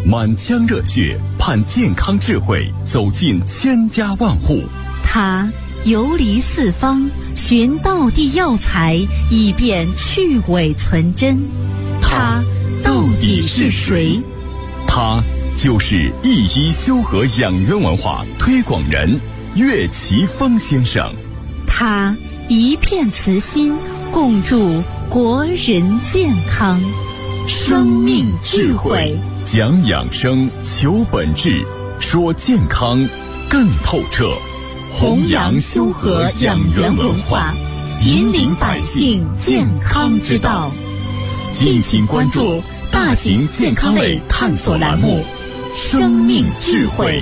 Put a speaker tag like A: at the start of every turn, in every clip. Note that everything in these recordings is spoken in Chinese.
A: 满腔热血盼健康智慧走进千家万户。
B: 他游离四方，寻道地药材，以便去伪存真。他到底是谁？
A: 他就是一一修和养元文化推广人岳奇峰先生。
B: 他一片慈心，共筑国人健康。生命智慧，
A: 讲养生，求本质，说健康更透彻。
B: 弘扬修和养元文化，引领百姓健康之道。敬请关注大型健康类探索栏目《生命智慧》。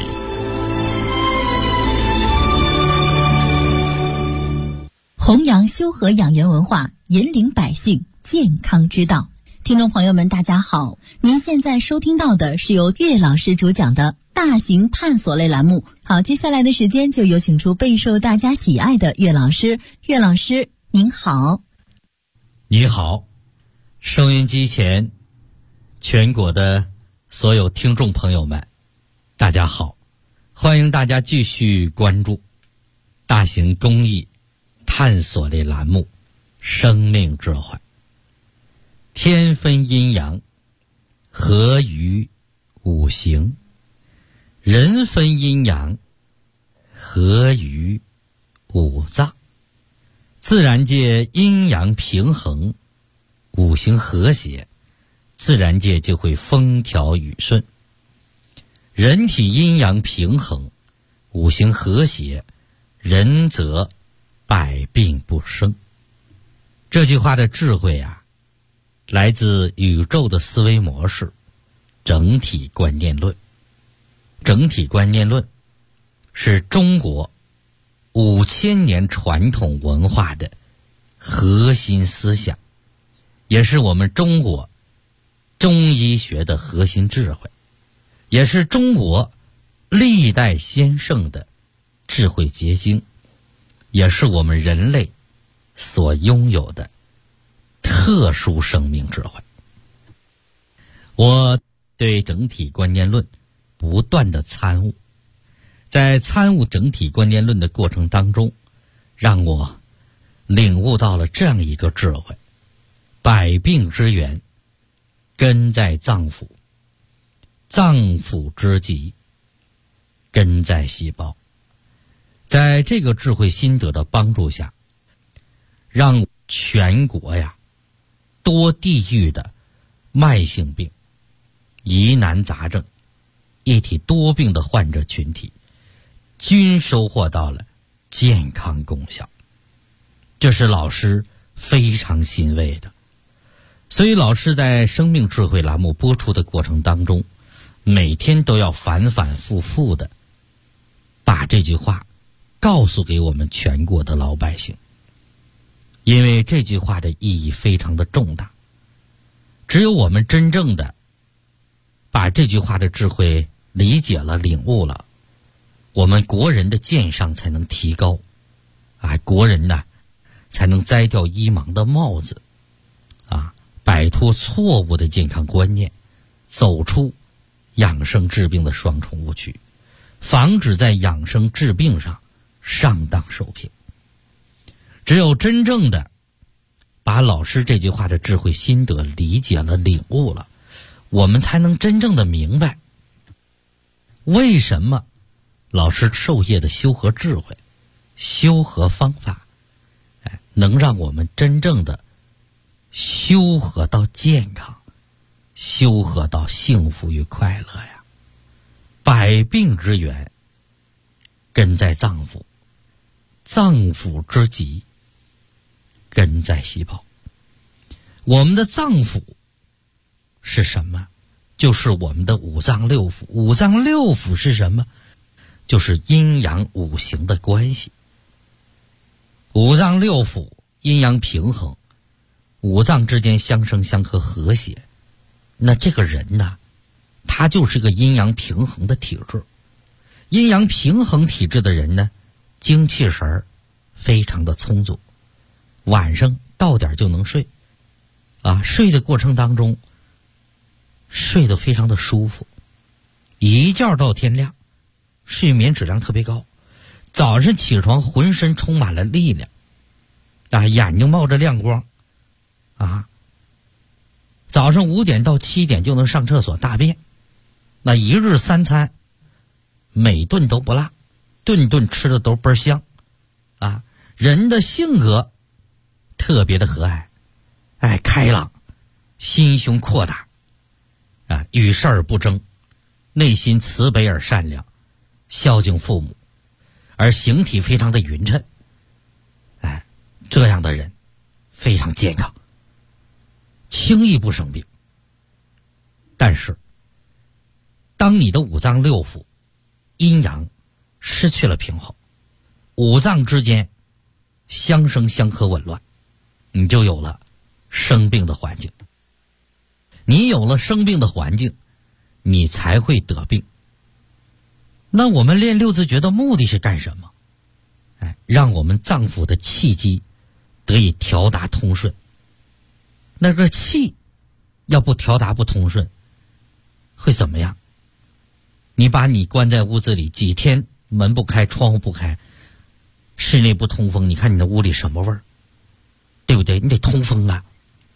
C: 弘扬修和养元文化，引领百姓健康之道。听众朋友们大家好，您现在收听到的是由岳老师主讲的大型探索类栏目。好，接下来的时间就有请出备受大家喜爱的岳老师。岳老师您好。
D: 你好，收音机前全国的所有听众朋友们大家好，欢迎大家继续关注大型公益探索类栏目《生命智慧》。天分阴阳，合于五行；人分阴阳，合于五脏。自然界阴阳平衡，五行和谐，自然界就会风调雨顺。人体阴阳平衡，五行和谐，人则百病不生。这句话的智慧啊，来自宇宙的思维模式整体观念论。整体观念论是中国5000年传统文化的核心思想，也是我们中国中医学的核心智慧，也是中国历代先圣的智慧结晶，也是我们人类所拥有的特殊生命智慧。我对整体观念论不断的参悟，在参悟整体观念论的过程当中，让我领悟到了这样一个智慧：百病之源根在脏腑，脏腑之疾根在细胞。在这个智慧心得的帮助下，让全国呀多地域的慢性病、疑难杂症、一体多病的患者群体均收获到了健康功效，这是老师非常欣慰的。所以老师在生命智慧栏目播出的过程当中，每天都要反反复复的把这句话告诉给我们全国的老百姓，因为这句话的意义非常的重大。只有我们真正的把这句话的智慧理解了、领悟了，我们国人的健上才能提高啊，国人呢才能摘掉医盲的帽子啊，摆脱错误的健康观念，走出养生治病的双重误区，防止在养生治病上上当受骗。只有真正的把老师这句话的智慧心得理解了、领悟了，我们才能真正的明白为什么老师授业的修和智慧、修和方法，能让我们真正的修和到健康，修和到幸福与快乐呀。百病之源根在脏腑，脏腑之疾根在细胞。我们的脏腑是什么？就是我们的五脏六腑。五脏六腑是什么？就是阴阳五行的关系。五脏六腑阴阳平衡，五脏之间相生相克和谐，那这个人呢，他就是个阴阳平衡的体质。阴阳平衡体质的人呢，精气神非常的充足，晚上到点就能睡啊，睡的过程当中睡得非常的舒服一觉到天亮，睡眠质量特别高，早上起床浑身充满了力量啊，眼睛冒着亮光啊，早上5点到7点就能上厕所大便，那一日3餐每顿都不落，顿顿吃的都倍儿香啊，人的性格特别的和蔼，开朗，心胸阔大啊，与世而不争，内心慈悲而善良，孝敬父母，而形体非常的匀称，这样的人非常健康，轻易不生病。但是当你的五脏六腑阴阳失去了平衡，五脏之间相生相克紊乱，你就有了生病的环境。你有了生病的环境，你才会得病。那我们练六字诀的目的是干什么？让我们脏腑的气机得以调达通顺。那个气要不调达不通顺，会怎么样？你把你关在屋子里几天，门不开，窗户不开，室内不通风，你看你的屋里什么味儿？对不对？你得通风啊！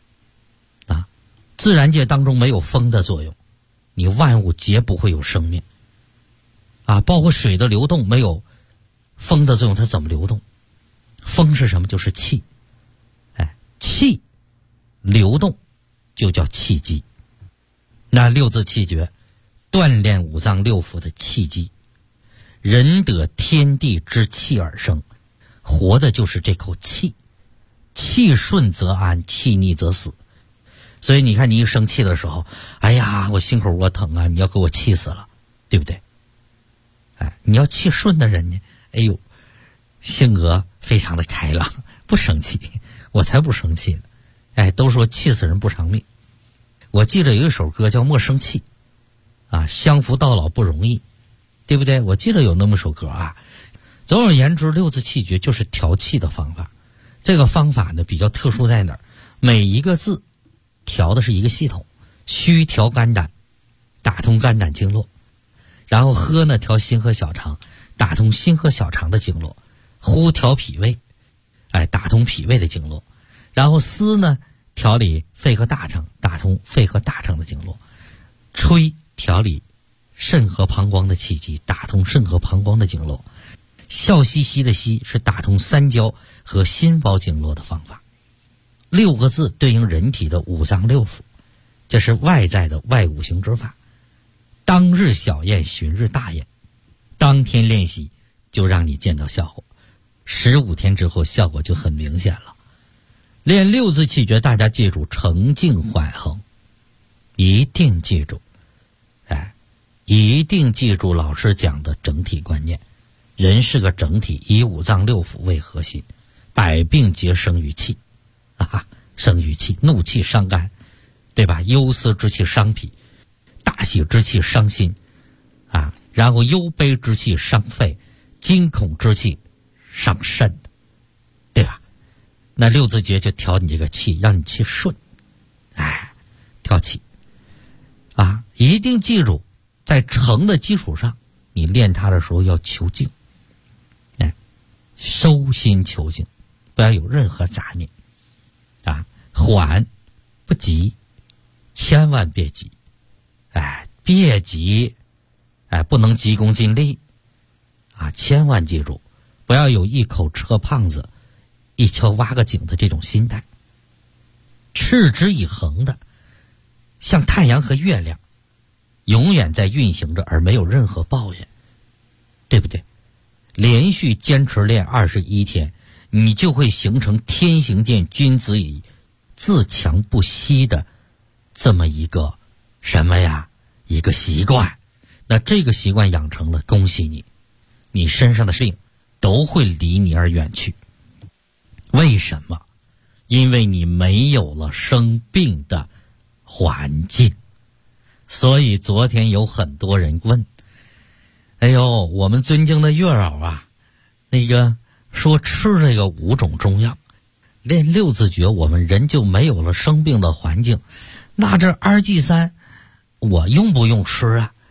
D: 自然界当中没有风的作用，你万物皆不会有生命啊！包括水的流动，没有风的作用，它怎么流动？风是什么？就是气，气流动就叫气机。那六字气诀锻炼五脏六腑的气机，人得天地之气而生，活的就是这口气，气顺则安，气逆则死。所以你看，你一生气的时候，哎呀，我心口窝疼啊，你要给我气死了，对不对？你要气顺的人呢，哎呦，性格非常的开朗，不生气，我才不生气呢。都说气死人不偿命。我记得有一首歌叫《莫生气》啊，相扶到老不容易，对不对？我记得有那么首歌啊。总而言之，六字气诀就是调气的方法。这个方法呢比较特殊在哪儿？每一个字调的是一个系统，虚调肝胆，打通肝胆经络，然后喝呢调心和小肠，打通心和小肠的经络，呼调脾胃，打通脾胃的经络，然后思呢调理肺和大肠，打通肺和大肠的经络，吹调理肾和膀胱的气机，打通肾和膀胱的经络，笑嘻嘻的嘻是打通三焦和心包经络的方法。6个字对应人体的五脏六腑，这是外在的外五行之法。当日小验，旬日大验，当天练习就让你见到效果，15天之后效果就很明显了。练六字气诀，大家记住澄静缓衡，一定记住，一定记住老师讲的整体观念。人是个整体，以五脏六腑为核心，百病皆生于气。生于气，怒气伤肝，对吧？忧思之气伤脾，大喜之气伤心然后忧悲之气伤肺，惊恐之气伤肾，对吧？那六字诀就调你这个气，让你气顺，调气一定记住，在诚的基础上，你练它的时候要求静，收心求静，不要有任何杂念缓不急，千万别急，别急，不能急功近利千万记住，不要有一口吃个胖子，一锹挖个井的这种心态，持之以恒的，像太阳和月亮，永远在运行着，而没有任何抱怨，对不对？连续坚持练21天，你就会形成天行健，君子以自强不息的这么一个什么呀？一个习惯。那这个习惯养成了，恭喜你，你身上的病都会离你而远去。为什么？因为你没有了生病的环境。所以昨天有很多人问，我们尊敬的月老那个说吃这个5种中药，练六字诀，我们人就没有了生病的环境。那这2G3我用不用吃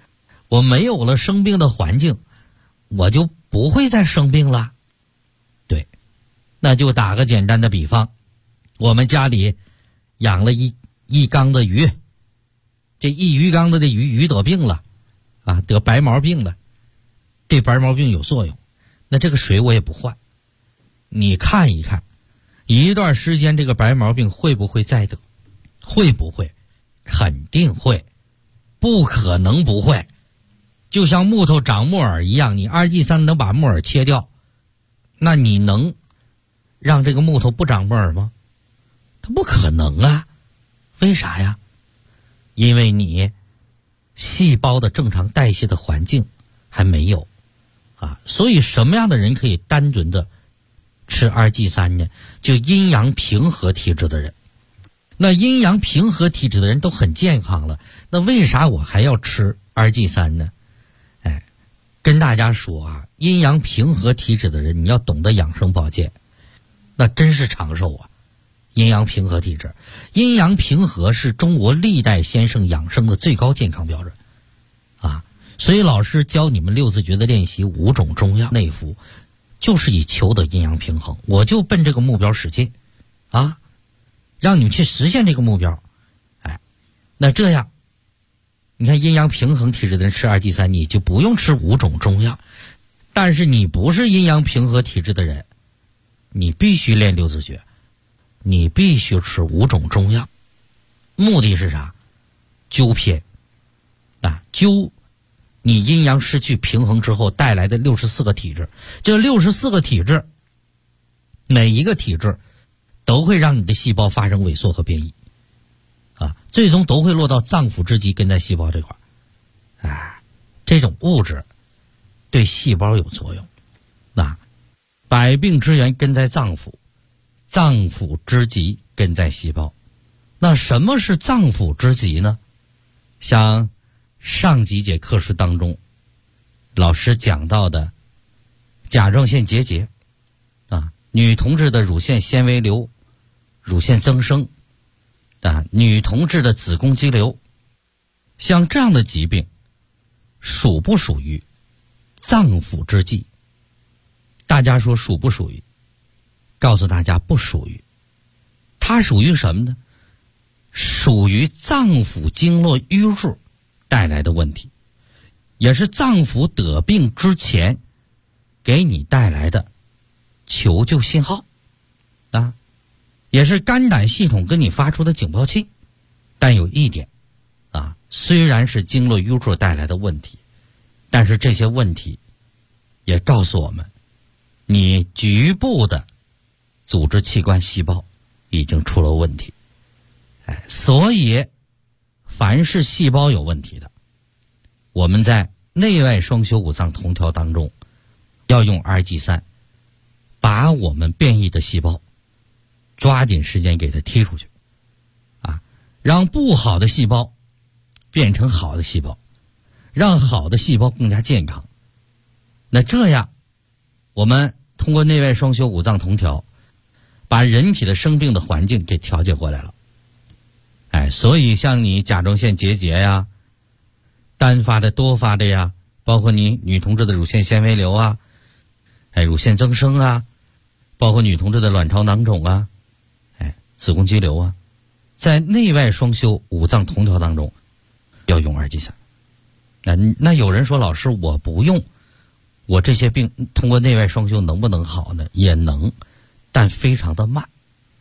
D: 我没有了生病的环境，我就不会再生病了。对，那就打个简单的比方，我们家里养了一缸的鱼，这一鱼缸的鱼得病了啊，得白毛病了，这白毛病有作用，那这个水我也不换，你看一看一段时间这个白毛病会不会再得？会不会？肯定会，不可能不会。就像木头长木耳一样，你2G3能把木耳切掉，那你能让这个木头不长木耳吗？它不可能啊。为啥呀？因为你细胞的正常代谢的环境还没有啊。所以什么样的人可以单纯的吃2G3呢？就阴阳平和体质的人。那阴阳平和体质的人都很健康了，那为啥我还要吃2G3呢？跟大家说啊，阴阳平和体质的人，你要懂得养生保健，那真是长寿啊。阴阳平和体质，阴阳平和是中国历代先生养生的最高健康标准啊。所以老师教你们6字诀的练习5种中药内服，就是以求得阴阳平衡，我就奔这个目标使劲啊，让你们去实现这个目标。那这样你看阴阳平衡体质的人吃2G3，你就不用吃5种中药。但是你不是阴阳平和体质的人，你必须练6字诀，你必须吃5种中药。目的是啥？纠偏啊，纠你阴阳失去平衡之后带来的64个体质。这64个体质，每一个体质都会让你的细胞发生萎缩和变异啊，最终都会落到脏腑之极根在细胞这块这种物质对细胞有作用百病之源根在脏腑，脏腑之极根在细胞。那什么是脏腑之极呢？像上几节课时当中老师讲到的甲状腺结节女同志的乳腺纤维瘤、乳腺增生女同志的子宫肌瘤，像这样的疾病属不属于脏腑之疾？大家说属不属于？告诉大家不属于。它属于什么呢？属于脏腑经络淤弱带来的问题，也是脏腑得病之前给你带来的求救信号也是肝胆系统跟你发出的警报器。但有一点虽然是经络淤弱带来的问题，但是这些问题也告诉我们，你局部的组织器官细胞已经出了问题。所以凡是细胞有问题的，我们在内外双修五脏同调当中要用 2G3 把我们变异的细胞抓紧时间给它踢出去让不好的细胞变成好的细胞，让好的细胞更加健康。那这样我们通过内外双修五脏同调，把人体的生病的环境给调节过来了。所以像你甲状腺结节呀，单发的多发的呀，包括你女同志的乳腺纤维瘤乳腺增生包括女同志的卵巢囊肿子宫肌瘤在内外双修五脏同调当中要用2G3。那有人说老师我不用，我这些病通过内外双修能不能好呢？也能，但非常的慢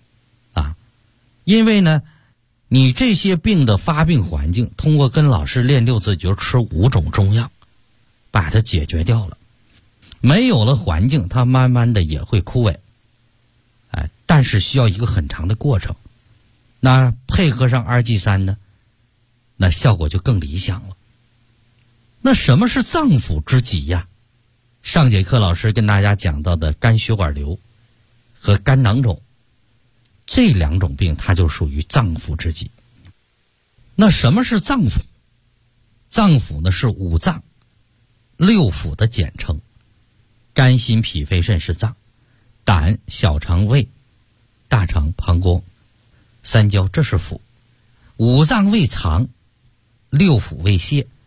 D: 因为呢你这些病的发病环境通过跟老师练6字诀吃5种中药把它解决掉了，没有了环境它慢慢的也会枯萎但是需要一个很长的过程。那配合上 2G3 呢，那效果就更理想了。那什么是脏腑之疾呀？上节课老师跟大家讲到的肝血管瘤和肝囊肿，这2种病它就属于脏腑之疾。那什么是脏腑？脏腑呢是5脏6腑的简称，肝心脾肺肾是脏，胆小肠胃大肠膀胱三焦这是腑，5脏为藏，6腑为泄，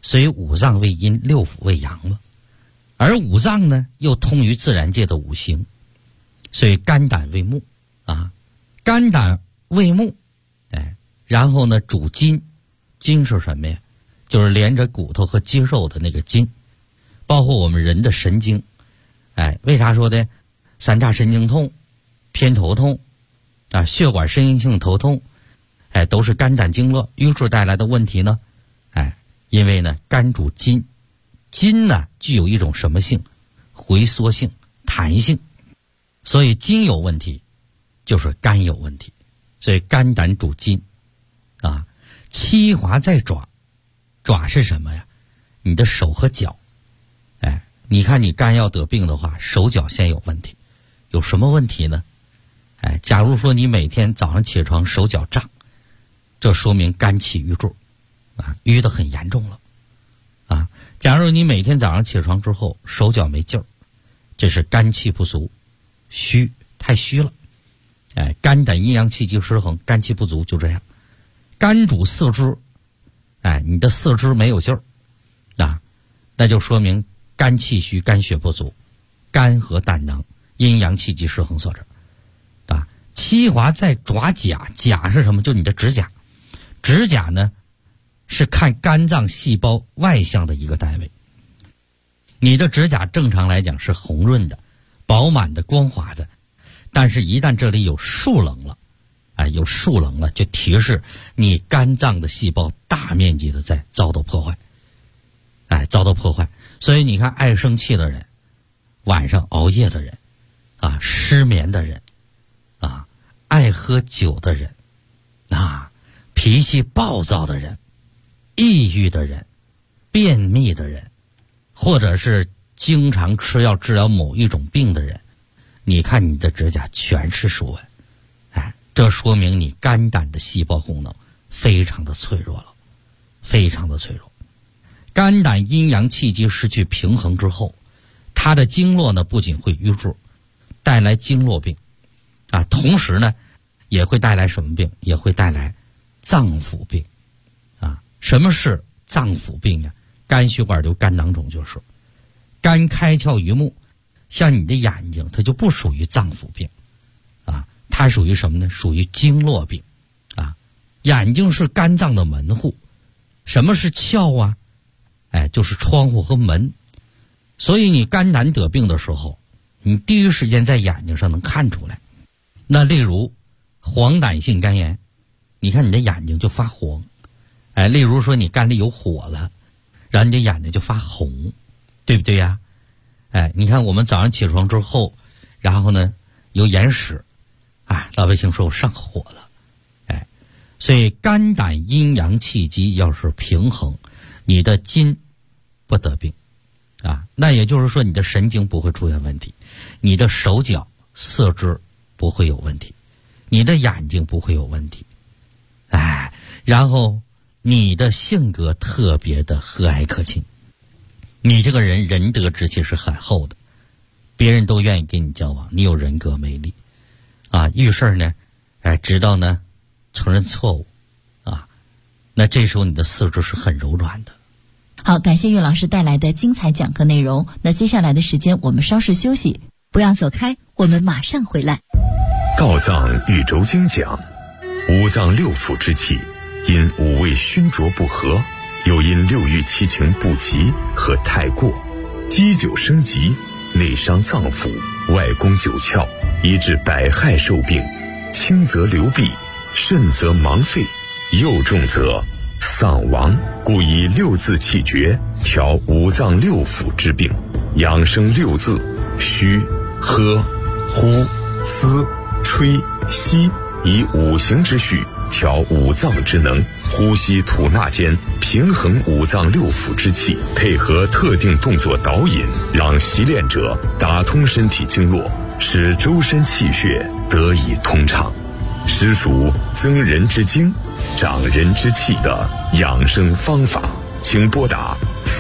D: 所以五脏为阴，六腑为阳嘛。而五脏呢又通于自然界的五行，所以肝胆为木啊，肝胆为木，然后呢主筋，筋是什么呀？就是连着骨头和肌肉的那个筋，包括我们人的神经。为啥说的三叉神经痛、偏头痛啊、血管神经性头痛，都是肝胆经络瘀滞带来的问题呢？因为呢肝主筋，筋呢具有一种什么性？回缩性、弹性，所以筋有问题就是肝有问题。所以肝胆主筋啊。七华在爪，爪是什么呀？你的手和脚。你看你肝要得病的话，手脚先有问题。有什么问题呢？假如说你每天早上起床手脚胀，这说明肝气郁滞啊，淤得很严重了啊。假如你每天早上起床之后手脚没劲儿，这是肝气不足，虚，太虚了。肝胆阴阳气机失衡，肝气不足，就这样。肝主四肢，你的四肢没有劲儿啊，那就说明肝气虚，肝血不足，肝和胆囊阴阳气机失衡所致啊。七华在爪甲，甲是什么？就你的指甲。指甲呢是看肝脏细胞外向的一个单位。你的指甲正常来讲是红润的、饱满的、光滑的，但是一旦这里有竖棱了，有竖棱了，就提示你肝脏的细胞大面积的在遭到破坏，遭到破坏。所以你看，爱生气的人，晚上熬夜的人，失眠的人，爱喝酒的人，脾气暴躁的人，抑郁的人，便秘的人，或者是经常吃药治疗某一种病的人，你看你的指甲全是竖纹，这说明你肝胆的细胞功能非常的脆弱了，非常的脆弱。肝胆阴阳气机失去平衡之后，它的经络呢不仅会瘀滞，带来经络病同时呢也会带来什么病？也会带来脏腑病什么是脏腑病呀？肝血管瘤、肝囊肿就是。肝开窍于目，像你的眼睛它就不属于脏腑病它属于什么呢？属于经络病眼睛是肝脏的门户。什么是窍啊？就是窗户和门。所以你肝胆得病的时候，你第一时间在眼睛上能看出来。那例如黄疸性肝炎，你看你的眼睛就发黄。例如说你肝里有火了，然后你的眼睛就发红，对不对呀？你看我们早上起床之后，然后呢有眼屎，老百姓说我上火了。所以肝胆阴阳气机要是平衡，你的筋不得病那也就是说你的神经不会出现问题，你的手脚四肢不会有问题，你的眼睛不会有问题，然后你的性格特别的和蔼可亲，你这个人仁德之气是很厚的，别人都愿意跟你交往，你有人格魅力遇事呢知道呢承认错误那这时候你的四肢是很柔软的。
C: 好，感谢岳老师带来的精彩讲课内容。那接下来的时间我们稍事休息，不要走开，我们马上回来。
A: 道藏宇宙经讲，五脏六腑之气因五味熏浊不和，又因六欲七情不及和太过，积久生疾，内伤脏腑，外攻九窍，以致百害受病，轻则流弊，甚则盲废，又重则丧亡。故以六字气诀调五脏六腑之病，养生六字：虚、喝、呼、思、吹、吸，以五行之序调五脏之能，呼吸吐纳间平衡五脏六腑之气，配合特定动作导引，让习练者打通身体经络，使周身气血得以通畅，实属增人之精、长人之气的养生方法。请拨打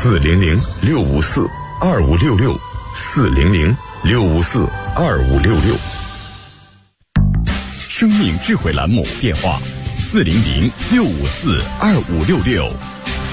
A: 400-654-2566 400-654-2566。
B: 生命智慧栏目电话：400-654-2566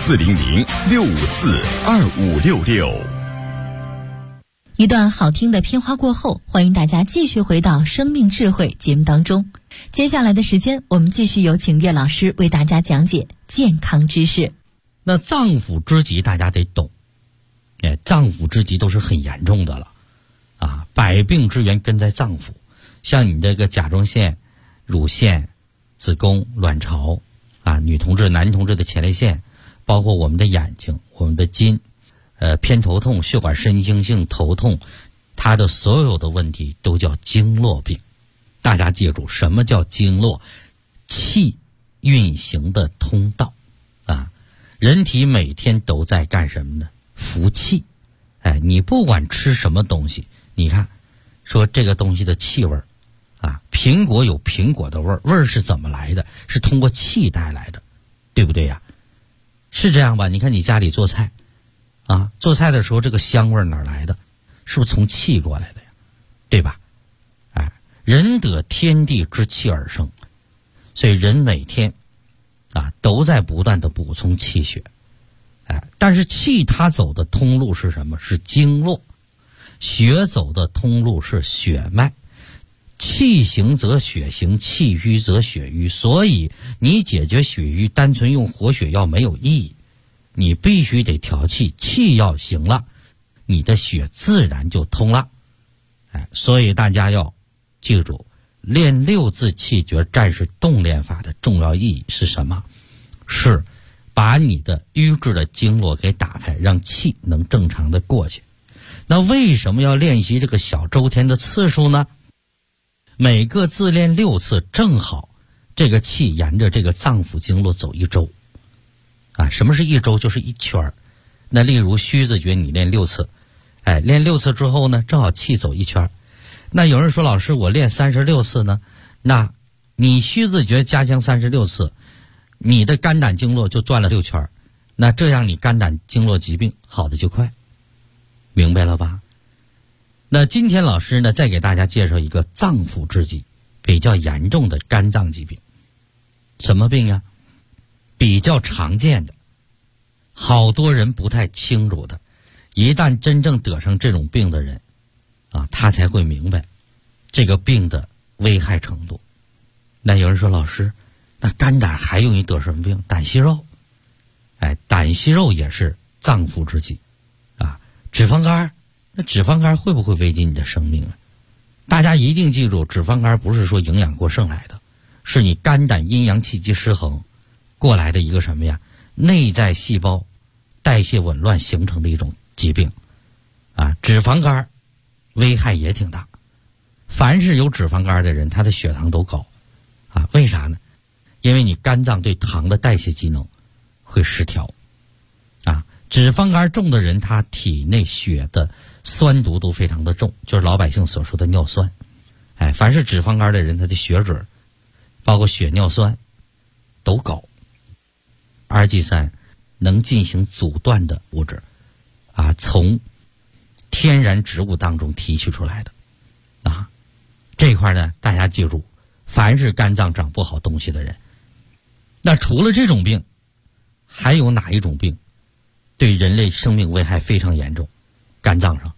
A: 400-654-2566。
C: 一段好听的片花过后，欢迎大家继续回到生命智慧节目当中。接下来的时间，我们继续有请岳老师为大家讲解健康知识。
D: 那脏腑之疾大家得懂，脏腑之疾都是很严重的了啊，百病之源根在脏腑，像你这个甲状腺、乳腺、子宫、卵巢啊，女同志、男同志的前列腺，包括我们的眼睛、我们的筋，偏头痛、血管神经性头痛，它的所有的问题都叫经络病。大家记住，什么叫经络？气运行的通道啊。人体每天都在干什么呢？服气。你不管吃什么东西，你看说这个东西的气味啊，苹果有苹果的味儿，味儿是怎么来的？是通过气带来的，对不对呀？是这样吧？你看你家里做菜啊，做菜的时候这个香味哪儿来的？是不是从气过来的呀？对吧？人得天地之气而生，所以人每天啊都在不断的补充气血。但是气它走的通路是什么？是经络。血走的通路是血脉。气行则血行，气瘀则血瘀。所以你解决血瘀单纯用活血药没有意义，你必须得调气，气要行了，你的血自然就通了。所以大家要记住，练六字气绝战士动练法的重要意义是什么？是把你的瘀滞的经络给打开，让气能正常的过去。那为什么要练习这个小周天的次数呢？每个自练6次，正好这个气沿着这个脏腑经络走1周啊。什么是1周？就是1圈。那例如虚字诀你练6次，练6次之后呢，正好气走1圈。那有人说，老师我练36次呢，那你虚字诀加强36次，你的肝胆经络就转了6圈，那这样你肝胆经络疾病好的就快，明白了吧？那今天老师呢，再给大家介绍一个脏腑之疾，比较严重的肝脏疾病。什么病啊？比较常见的，好多人不太清楚的，一旦真正得上这种病的人啊，他才会明白这个病的危害程度。那有人说，老师那肝胆还容易得什么病？胆息肉。胆息肉也是脏腑之疾啊。脂肪肝，那脂肪肝会不会危及你的生命啊？大家一定记住，脂肪肝不是说营养过剩来的，是你肝胆阴阳气机失衡过来的一个什么呀？内在细胞代谢紊乱形成的一种疾病啊。脂肪肝危害也挺大，凡是有脂肪肝的人，他的血糖都高啊。为啥呢？因为你肝脏对糖的代谢机能会失调啊。脂肪肝重的人，他体内血的酸度都非常的重，就是老百姓所说的尿酸。凡是脂肪肝的人，他的血脂包括血尿酸都高。RG3能进行阻断的物质啊，从天然植物当中提取出来的啊。这块呢，大家记住，凡是肝脏长不好东西的人，那除了这种病，还有哪一种病对人类生命危害非常严重？肝脏上，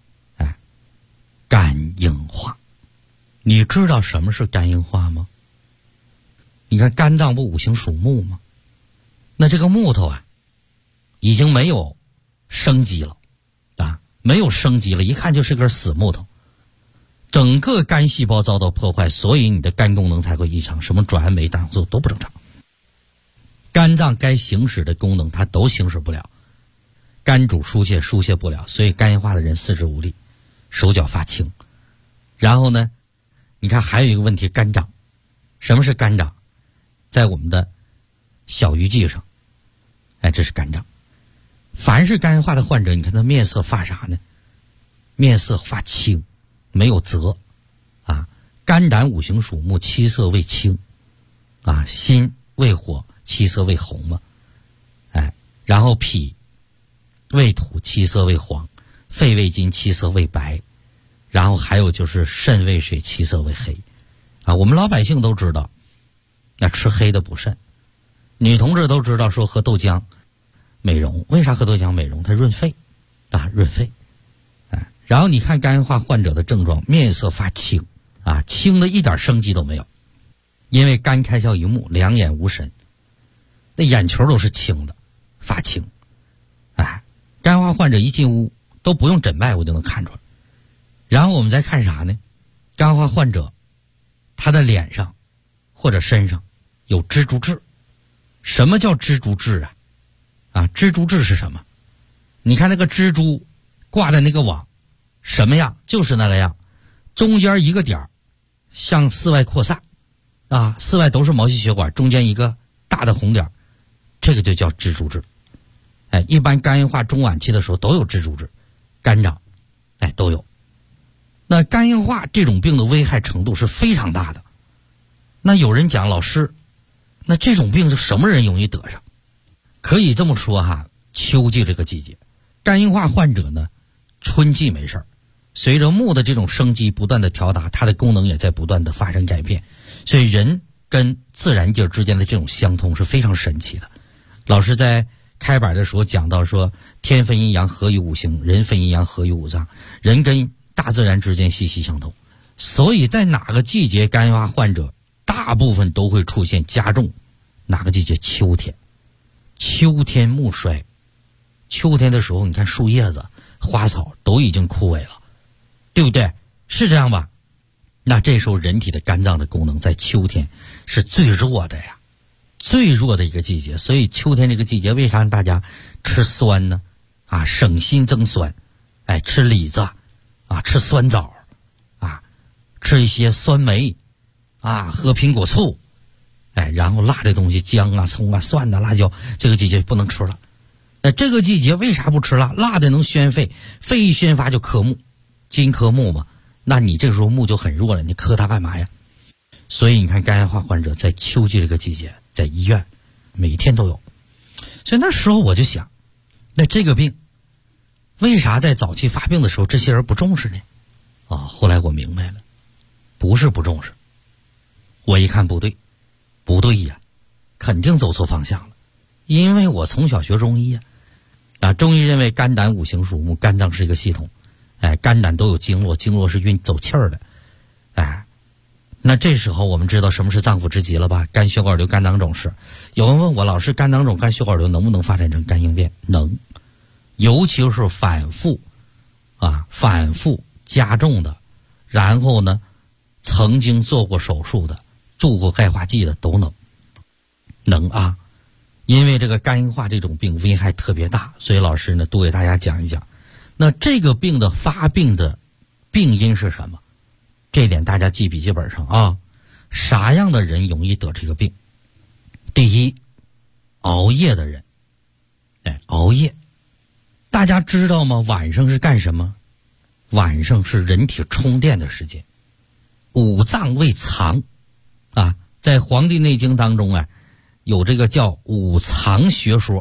D: 肝硬化。你知道什么是肝硬化吗？你看肝脏不五行属木吗？那这个木头啊，已经没有生机了啊，没有生机了，一看就是根死木头。整个肝细胞遭到破坏，所以你的肝功能才会异常，什么转氨酶、胆素都不正常。肝脏该行使的功能它都行使不了，肝主疏泄，疏泄不了，所以肝硬化的人四肢无力，手脚发青。然后呢，你看还有一个问题，肝长。什么是肝长？在我们的小鱼际上，这是肝长。凡是肝硬化的患者，你看他面色发啥呢？面色发青，没有泽啊。肝胆五行属木，七色为青啊，心为火，七色为红嘛。然后脾为土，七色为黄，肺为金，七色为白，然后还有就是肾为水，七色为黑啊。我们老百姓都知道，那吃黑的补肾。女同志都知道说喝豆浆美容。为啥核桃讲美容？它润肺啊，润肺。然后你看肝硬化患者的症状，面色发青啊，青的一点生机都没有，因为肝开窍于目，两眼无神，那眼球都是青的，发青。肝硬化患者一进屋都不用诊脉我就能看出来。然后我们再看啥呢？肝硬化患者他的脸上或者身上有蜘蛛痣。什么叫蜘蛛痣啊？蜘蛛痣是什么？你看那个蜘蛛挂的那个网什么样？就是那个样，中间一个点向四外扩散啊，四外都是毛细血管，中间一个大的红点，这个就叫蜘蛛痣。一般肝硬化中晚期的时候都有蜘蛛痣，肝长都有。那肝硬化这种病的危害程度是非常大的。那有人讲，老师，那这种病是什么人容易得上？可以这么说哈，秋季这个季节，肝硬化患者呢，春季没事儿，随着目的这种生机不断的调达，它的功能也在不断的发生改变，所以人跟自然界之间的这种相通是非常神奇的。老师在开板的时候讲到说，天分阴阳合于五行，人分阴阳合于五脏，人跟大自然之间息息相通。所以在哪个季节肝硬化患者大部分都会出现加重？哪个季节？秋天。秋天木衰，秋天的时候你看树叶子花草都已经枯萎了，对不对？是这样吧？那这时候人体的肝脏的功能在秋天是最弱的呀，最弱的一个季节。所以秋天这个季节为啥让大家吃酸呢？省心增酸，吃李子啊，吃酸枣啊，吃一些酸梅啊，喝苹果醋，然后辣的东西姜啊、葱啊、蒜啊、辣椒，这个季节不能吃了。那这个季节为啥不吃辣？辣的能宣肺，肺一宣发就克木，金克木嘛，那你这个时候木就很弱了，你克它干嘛呀？所以你看肝硬化患者在秋季这个季节在医院每天都有。所以那时候我就想，那这个病为啥在早期发病的时候这些人不重视呢？后来我明白了，不是不重视，我一看不对呀，肯定走错方向了。因为我从小学中医中医认为肝胆五行属木，肝脏是一个系统，肝胆都有经络，经络是运走气儿的，那这时候我们知道什么是脏腑之疾了吧？肝血管瘤、肝囊肿是。有人问我，老师，肝囊肿、肝血管瘤能不能发展成肝硬变？能，尤其是反复加重的，然后呢，曾经做过手术的、注过钙化剂的都能啊。因为这个肝硬化这种病危害特别大，所以老师呢多给大家讲一讲。那这个病的发病的病因是什么？这点大家记笔记本上啊。啥样的人容易得这个病？第一，熬夜的人。熬夜，大家知道吗？晚上是干什么？晚上是人体充电的时间，五脏为藏在《黄帝内经》当中有这个叫五藏学说。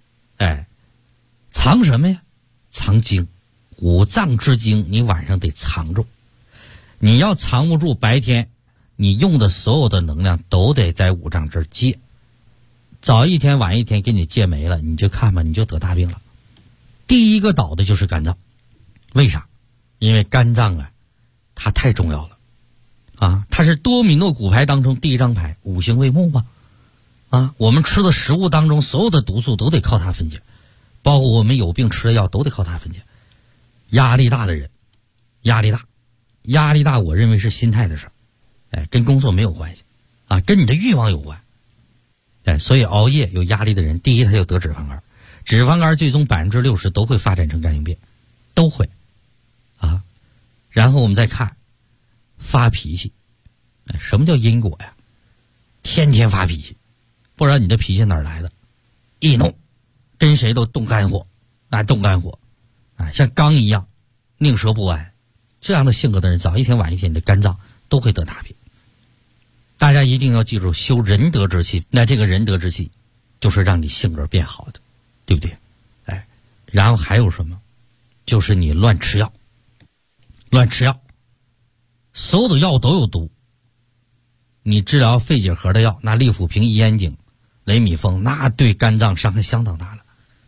D: 藏什么呀？藏精，五脏之精你晚上得藏住。你要藏不住，白天你用的所有的能量都得在五脏这儿借，早一天晚一天给你借没了，你就看吧，你就得大病了。第一个倒的就是肝脏。为啥？因为肝脏它太重要了它是多米诺骨牌当中第一张牌，五行为木嘛我们吃的食物当中所有的毒素都得靠它分解，包括我们有病吃的药都得靠它分解。压力大的人，压力大我认为是心态的事跟工作没有关系跟你的欲望有关。所以熬夜有压力的人，第一他就得脂肪肝，脂肪肝最终60%都会发展成肝硬变，都会然后我们再看发脾气。什么叫因果呀？天天发脾气，不然你的脾气哪儿来的？易怒，跟谁都动肝火，动肝火像刚一样宁折不弯，这样的性格的人，早一天晚一天你的肝脏都会得大病。大家一定要记住，修仁德之气，那这个仁德之气就是让你性格变好的，对不对？然后还有什么？就是你乱吃药，所有的药都有毒。你治疗肺结核的药，那利辅平、益烟肼、雷米风，那对肝脏伤害相当大了。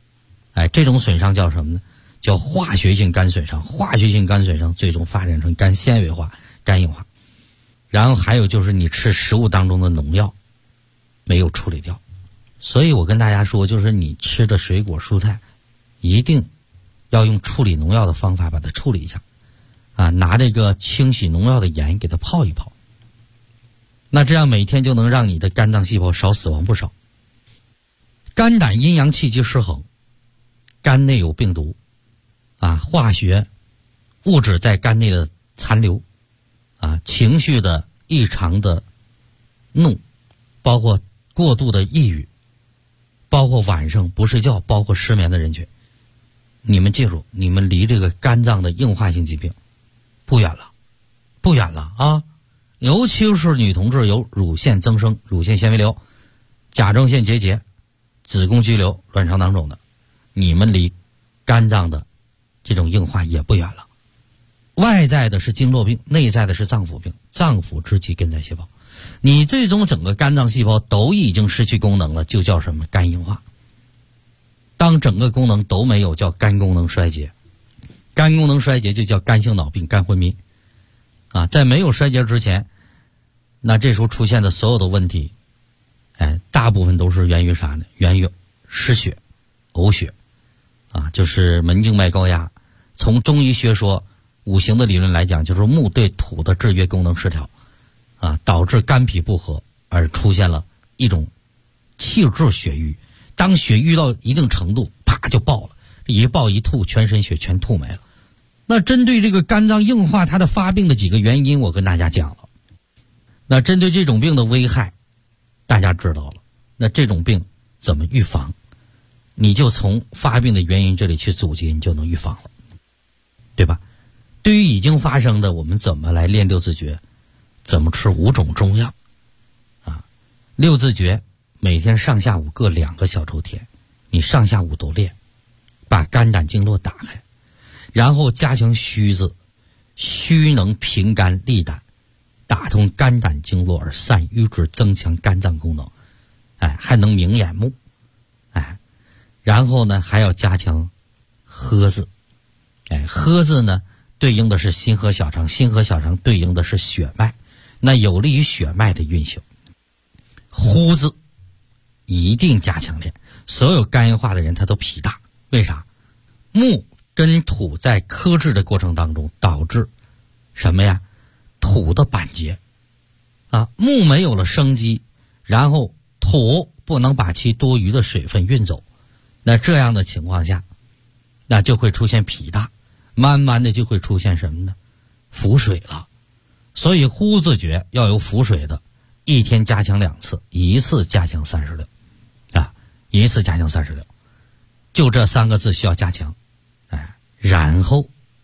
D: 这种损伤叫什么呢？叫化学性肝损伤。化学性肝损伤最终发展成肝纤维化、肝硬化。然后还有就是你吃食物当中的农药没有处理掉。所以我跟大家说，就是你吃的水果蔬菜一定要用处理农药的方法把它处理一下拿这个清洗农药的盐给它泡一泡，那这样每天就能让你的肝脏细胞少死亡不少。肝胆阴阳气机失衡，肝内有病毒化学物质在肝内的残留情绪的异常的怒，包括过度的抑郁，包括晚上不睡觉，包括失眠的人群，你们记住，你们离这个肝脏的硬化性疾病不远了啊！尤其是女同志有乳腺增生、乳腺纤维瘤、甲状腺结节、子宫肌瘤、卵巢囊肿的，你们离肝脏的这种硬化也不远了。外在的是经络病，内在的是脏腑病，脏腑之疾根在细胞。你最终整个肝脏细胞都已经失去功能了，就叫什么？肝硬化。当整个功能都没有，叫肝功能衰竭。肝功能衰竭就叫肝性脑病、肝昏迷在没有衰竭之前，那这时候出现的所有的问题大部分都是源于啥呢？源于失血、呕血就是门静脉高压。从中医学说五行的理论来讲，就是木对土的制约功能失调导致肝脾不和，而出现了一种气滞血瘀。当血瘀到一定程度，啪就爆了，一爆一吐，全身血全吐没了。那针对这个肝脏硬化它的发病的几个原因，我跟大家讲了。那针对这种病的危害大家知道了，那这种病怎么预防？你就从发病的原因这里去阻截，你就能预防了，对吧？对于已经发生的，我们怎么来练六字诀？怎么吃5种中药六字诀每天上下午各2个小周天，你上下午都练，把肝胆经络打开，然后加强虚字，虚能平肝利胆，打通肝胆经络而散瘀滞，增强肝脏功能还能明眼目然后呢还要加强喝字喝字呢对应的是心和小肠，心和小肠对应的是血脉，那有利于血脉的运行。呼字一定加强练，所有肝硬化的人他都脾大，为啥？木跟土在克制的过程当中导致什么呀？土的板结木没有了生机，然后土不能把其多余的水分运走，那这样的情况下，那就会出现脾大，慢慢的就会出现什么呢？腹水了。所以呼字诀要有腹水的，一天加强2次，一次加强36一次加强36，就这3个字需要加强然后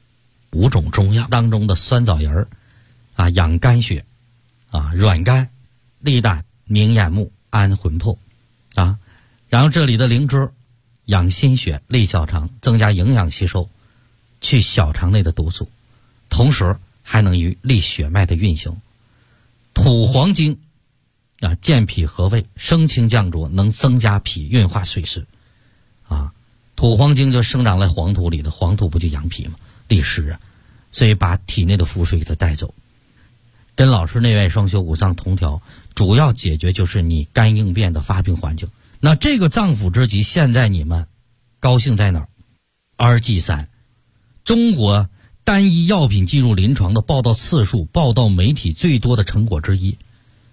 D: 5种中药当中的酸枣仁养肝血软肝利胆明眼目安魂魄然后这里的灵芝养心血利小肠，增加营养吸收，去小肠内的毒素，同时还能于利血脉的运行。土黄精健脾和胃，升清降浊，能增加脾运化水湿土黄精就生长在黄土里的，黄土不就养脾吗？利湿所以把体内的腹水给它带走。跟老师内外双修五脏同调，主要解决就是你肝硬变的发病环境。那这个脏腑之疾现在你们高兴在哪儿？RG3中国单一药品进入临床的报道次数、报道媒体最多的成果之一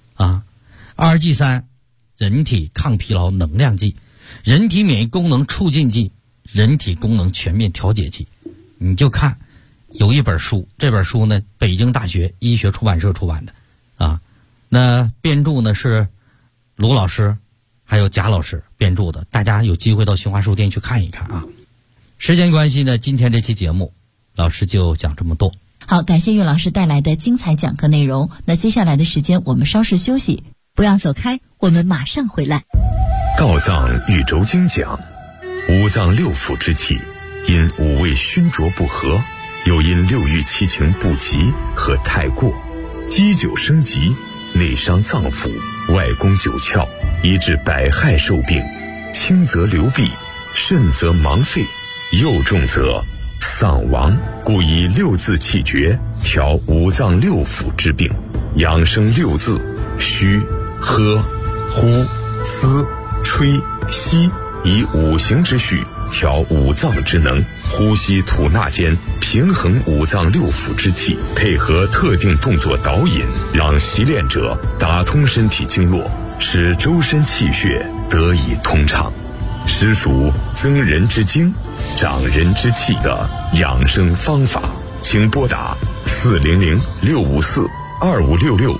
D: RG3 人体抗疲劳能量剂，人体免疫功能促进剂，人体功能全面调节剂。你就看有一本书，这本书呢北京大学医学出版社出版的那编著呢是卢老师还有贾老师编著的，大家有机会到新华书店去看一看时间关系呢，今天这期节目老师就讲这么多。
C: 好，感谢岳老师带来的精彩讲课内容。那接下来的时间我们稍事休息，不要走开，我们马上回来。
A: 道藏宇宙经讲，五脏六腑之气因五味熏灼不和，又因六欲七情不及和太过，积久生疾，内伤脏腑，外攻九窍，以致百害受病，轻则流弊， 肾则盲废，又重则丧亡，故以六字气诀调五脏六腑之病，养生六字：虚、喝、呼、思、吹、吸，以五行之序调五脏之能，呼吸吐纳间平衡五脏六腑之气，配合特定动作导引，让习练者打通身体经络，使周身气血得以通畅，实属增人之精、长人之气的养生方法。请拨打400-654-2566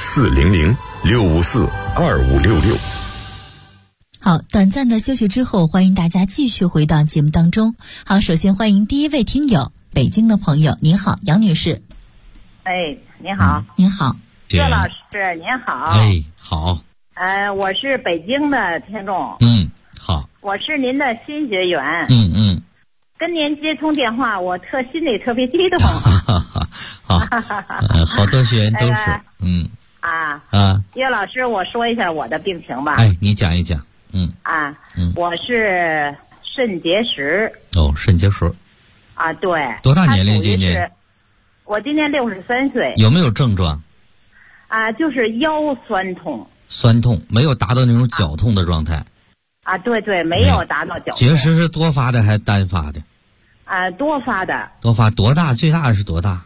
A: 400-654-2566。
C: 好，短暂的休息之后，欢迎大家继续回到节目当中。好，首先欢迎第一位听友，北京的朋友，您好，杨女士。
E: 哎，您好。
C: 您好。
E: 岳老师，您好。
D: 哎，好。
E: 我是北京的听众。
D: 好。
E: 我是您的新学员。跟您接通电话，我心里特别激动。
D: 好，好多学员都是。
E: 岳老师，我说一下我的病情吧。
D: 哎，你讲一讲。
E: 我是肾结石。
D: 哦，肾结石。
E: 对。
D: 多大年龄今年？
E: 我今年63岁。
D: 有没有症状？
E: 就是腰酸痛。
D: 酸痛，没有达到那种绞痛的状态。
E: 对，没有达到绞痛。
D: 结石是多发的还是单发的？
E: 多发的。
D: 多发多大？最大的是多大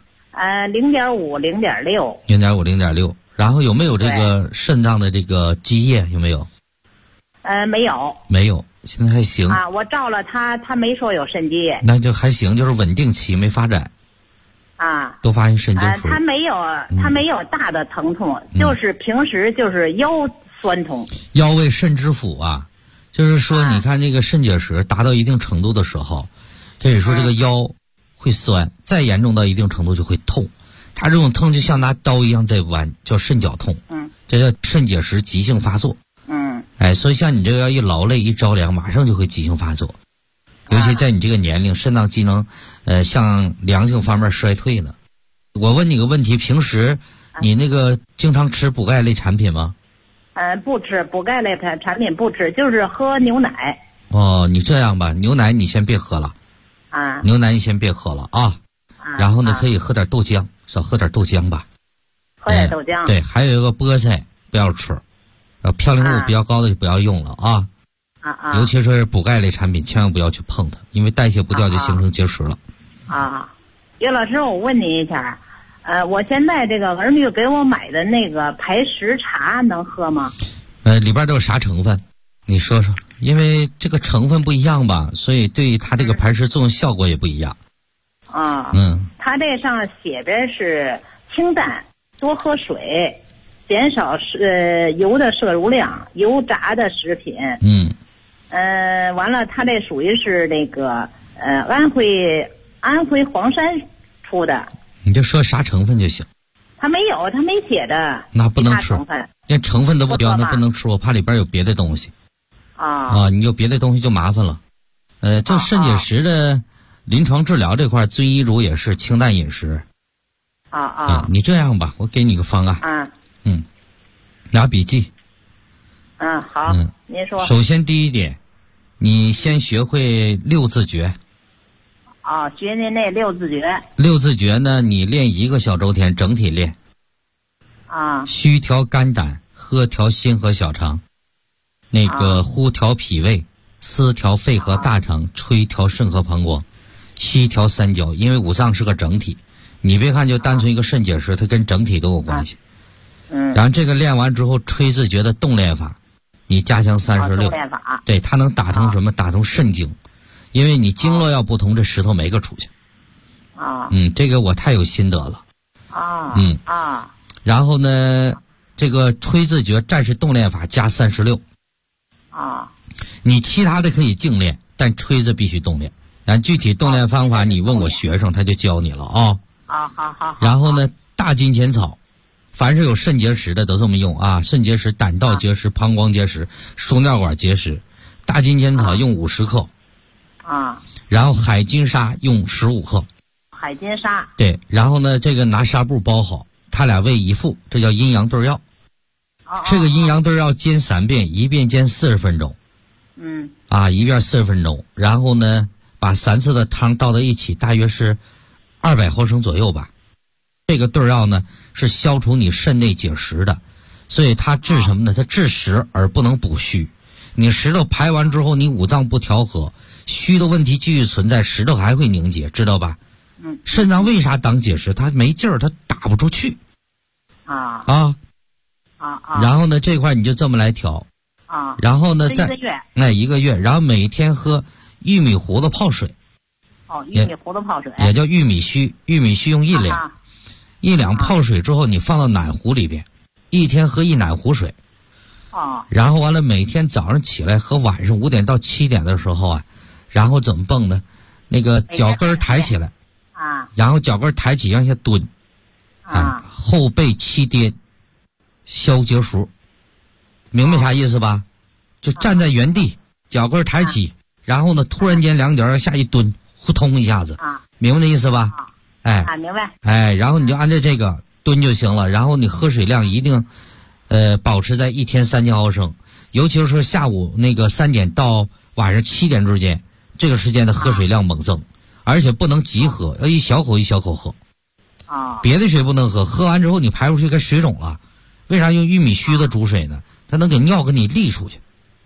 E: ？0.5、0.6。
D: 0.5、0.6。然后有没有这个肾脏的这个积液？有没有？
E: 没有。
D: 没有，现在还行。
E: 我照了他没说有肾积液。
D: 那就还行，就是稳定期没发展。多发现肾结石。
E: 他没有大的疼痛，就是平时就是腰酸痛。
D: 腰为肾之府啊，就是说你看这个肾结石达到一定程度的时候，可以说这个腰会酸，再严重到一定程度就会痛。它这种痛就像拿刀一样在剜，叫肾绞痛。这叫肾结石急性发作。所以像你这个要一劳累一着凉，马上就会急性发作。尤其在你这个年龄，肾脏机能向良性方面衰退呢。我问你个问题，平时你那个经常吃补钙类产品吗？
E: 不吃补钙类产品，不吃，就是喝牛奶。
D: 你这样吧，牛奶你先别喝了。牛奶你先别喝了啊。然后呢，可以喝点豆浆，少喝点豆浆吧。
E: 喝点豆浆。
D: 对，还有一个菠菜不要吃，嘌呤物比较高的就不要用了啊。尤其是补钙类产品，千万不要去碰它，因为代谢不掉就形成结石了。
E: 岳老师，我问您一下，我现在这个儿女给我买的那个排石茶能喝吗？
D: 里边都有啥成分？你说说，因为这个成分不一样吧，所以对于它这个排石作用效果也不一样。
E: 它这上写着是清淡，多喝水，减少油的摄入量，油炸的食品。完了，它这属于是那个安徽黄山出的。你
D: 就说啥成分就行。
E: 它没有，它没写的。
D: 那不能吃，连成分都不标，那不能吃，我怕里边有别的东西。你有别的东西就麻烦了。这肾结石的临床治疗这块，遵医嘱也是清淡饮食。你这样吧，我给你个方案。拿笔记。
E: 好。您说。
D: 首先第一点，你先学会六字诀。
E: 学您那六字诀。
D: 六字诀呢，你练1个小周天，整体练。虚调肝胆，喝调心和小肠，那个呼调脾胃，思调肺和大肠，吹调肾和膀胱，吸调三焦。因为五脏是个整体，你别看就单纯一个肾结石，它跟整体都有关系。然后这个练完之后，吹字诀的动练法，你加强36。
E: 动练法。
D: 对，它能打通什么？打通肾经。因为你经络要不通，这石头没个出去。这个我太有心得了。然后呢，这个吹字诀战士动练法加36。你其他的可以静练，但吹字必须动练。但具体动练方法，你问我学生，他就教你了啊。
E: 好。
D: 然后呢，大金钱草，凡是有肾结石的都这么用啊。肾结石、胆道结石、膀胱结石、输尿管结石，大金钱草用50克。然后海金沙用15克。
E: 海金沙。
D: 对，然后呢，这个拿纱布包好，它俩为一副，这叫阴阳对药。这个阴阳对药煎3遍，1遍煎40分钟。 一遍40分钟，然后呢，把3次的汤倒到一起，大约是200毫升左右吧。这个对药呢是消除你肾内结石的，所以它治什么呢？它治实而不能补虚。你石头排完之后，你五脏不调和，虚的问题继续存在，石头还会凝结，知道吧？肾脏为啥当结石？它没劲儿，它打不出去。然后呢，这块你就这么来调。然后呢，再1个月，然后每天喝玉米糊的泡水。
E: 玉米糊的泡水
D: 也叫玉米须，玉米须用1两，1两泡水之后，你放到奶壶里边，1天喝1奶壶水。然后完了，每天早上起来和晚上5点到7点的时候啊，然后怎么蹦呢？那个脚跟抬起来，然后脚跟抬起让下蹲，后背7颠，消结熟，明白啥意思吧？就站在原地，脚跟抬起，然后呢，突然间2脚下一蹲，呼通一下子，明白那意思吧？
E: 明白。
D: 然后你就按照这个蹲就行了，然后你喝水量一定保持在1天3000毫升，尤其是说下午那个3点到晚上7点之间，这个时间的喝水量猛增，而且不能急喝，要一小口一小口喝。别的水不能喝，喝完之后你排出去该水肿了。为啥用玉米须的煮水呢？它能给尿给你沥出去。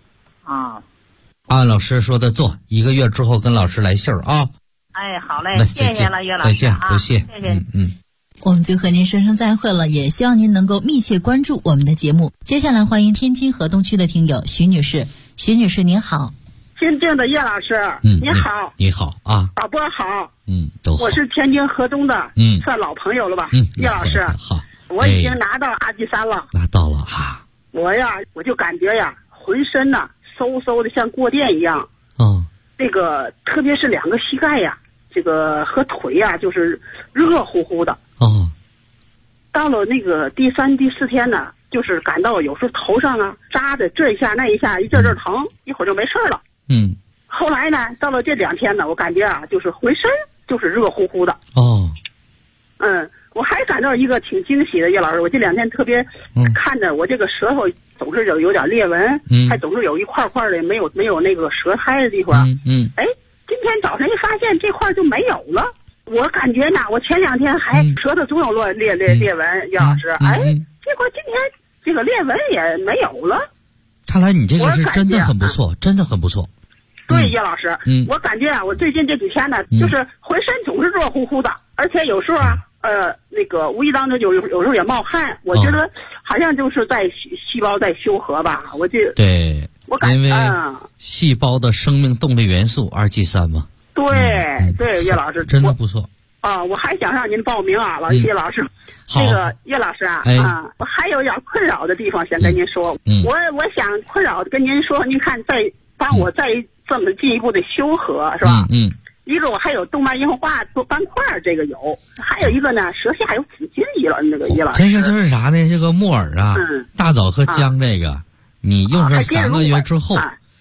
D: 按老师说的做，1个月之后跟老师来信儿啊。
E: 好嘞，谢谢了，岳老师。
D: 再见，不谢。
E: 谢谢。
C: 我们就和您说声再会了，也希望您能够密切关注我们的节目。接下来欢迎天津河东区的听友徐女士。徐女士您好。
F: 尊敬的叶老师，你好。
D: 你好啊。
F: 导播好。
D: 都好。
F: 我是天津河东的，算老朋友了吧？叶老师。
D: 好。
F: 我已经拿到阿基3了。
D: 拿到了哈。
F: 我就感觉呀，浑身呐嗖嗖的像过电一样。这个特别是2个膝盖呀，这个和腿呀，就是热乎乎的。到了那个第3、第4天呢，就是感到有时候头上啊扎的这一下那一下，一阵阵疼，一会儿就没事了。后来呢，到了这2天呢，我感觉啊，就是浑身就是热乎乎的。我还感到一个挺惊喜的，叶老师，我这2天特别看着我这个舌头总是有点裂纹，还总是有一块块的没有那个舌苔的地方。今天早晨一发现这块就没有了。我感觉呢，我前2天还舌头总有裂纹，叶老师，结果今天这个裂纹也没有了。
D: 看来你这个是真的很不错，真的很不错。
F: 对，叶老师，我感觉啊，我最近这几天呢，就是浑身总是热乎乎的，而且有时候啊，那个无意当中有时候也冒汗，我觉得好像就是在细胞在修合吧，
D: 对，
F: 我感觉
D: 因为细胞的生命动力元素2G3嘛。
F: 对，叶老师
D: 真的不错。
F: 我还想让您报名啊，叶老师。这个叶老师啊，我还有点困扰的地方想跟您说。我想困扰跟您说，您看再帮我再这么进一步的修合是吧？一个我还有动脉硬化做斑块，这个有，还有一个呢，舌下有紫金叶老师。
D: 这个就是啥呢？这个木耳啊，大枣和姜这个，你用上3个月之后